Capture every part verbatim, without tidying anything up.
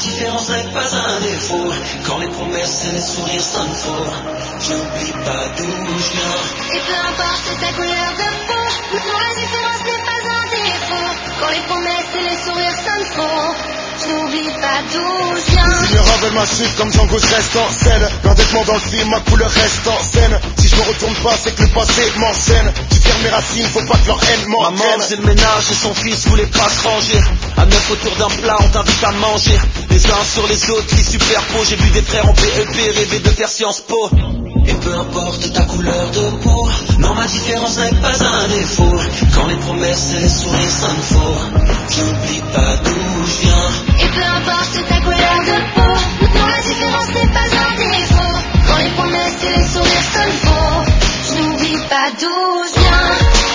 différence n'est pas un défaut. Quand les promesses et les sourires sonnent faux, j'oublie pas d'où je viens. Et peu importe ta couleur de peau, non, la différence n'est pas un défaut. Quand les promesses et les sourires sonnent faux, j'oublie pas d'où je viens. Les seigneurs veulent ma chute comme Django, je reste en scène. L'endettement dans le film, ma couleur reste en scène. Si je me retourne pas, c'est que le passé m'enchaîne. Tu fermes mes racines, faut pas que leur haine m'entraîne. Maman faisait le ménage et son fils voulait pas se ranger. À neuf autour d'un plat, on t'invite à manger. Les uns sur les autres, les superpos. J'ai vu des frères en B E P rêver de faire Sciences Po. Et peu importe ta couleur de peau, non, ma différence n'est pas un défaut. Quand les promesses et les sourires sonnent faux, j'oublie pas d'où je viens. Et peu importe ta couleur de peau, non, la différence n'est pas un défaut. Quand les promesses et les sourires sonnent faux, j'oublie pas d'où je viens.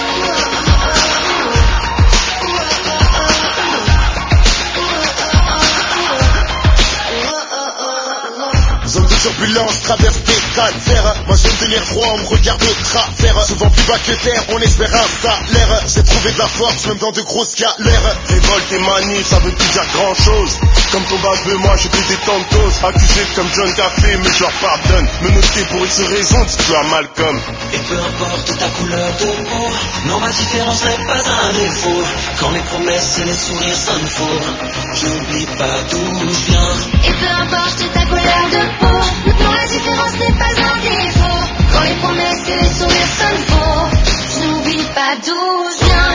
Zone de turbulence, traverse des calvaires. Moi j'aime tenir froid, on me regarde de travers. Souvent plus bas que terre, on espère un salaire. J'ai trouvé de la force, même dans de grosses galères. Révolte et manif, ça veut plus dire grand chose. Comme ton baveux, moi je fais des tantos. Accusé comme John Café, mais je leur pardonne. Me noter pour X raison, dis-tu à Malcolm. Et peu importe ta couleur de peau, non, ma différence n'est pas un défaut. Quand les promesses et les sourires sonnent faux, j'oublie pas d'où je viens. Et peu importe ta couleur de peau, non, la différence n'est pas un défaut. Quand les promesses et les sourires sonnent faux, j'oublie pas d'où je viens.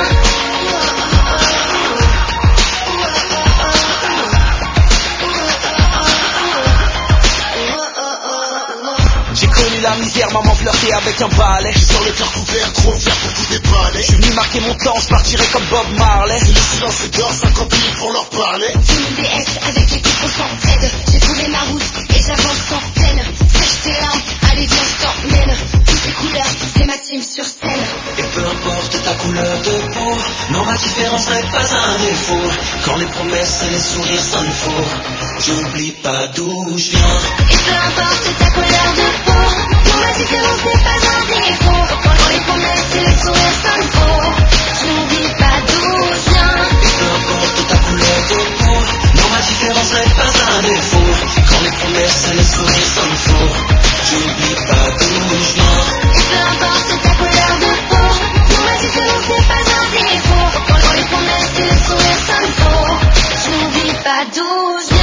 J'ai connu la misère, maman flirtait avec un balai. J'ai sur le cœur couvert, trop fier pour tout déballer. Je suis venu marquer mon temps, je partirai comme Bob Marley. Et le silence est d'or, cinquante mille pour leur parler. J'ai une D S avec l'équipe on s'entraide. J'ai trouvé ma route et j'avance sans peine. Sèche tes larmes, allez viens je t'emmène. Toutes les couleurs, c'est ma team sur scène. Et peu importe ta couleur de peau, non, ma différence n'est pas un défaut. Quand les promesses et les sourires sonnent faux, j'oublie pas d'où je viens. Et peu importe ta couleur de peau, non, la différence n'est pas un défaut. Quand les promesses et les sourires sonnent faux, j'oublie pas d'où je viens. Et peu importe ta couleur de peau, non, ma différence n'est pas un défaut. Quand les promesses et les sourires sonnent faux, j'oublie pas d'où je viens. Et peu importe ta couleur de peau, non, la différence n'est pas un défaut. Quand les promesses et les sourires sonnent faux, j'oublie pas d'où je viens.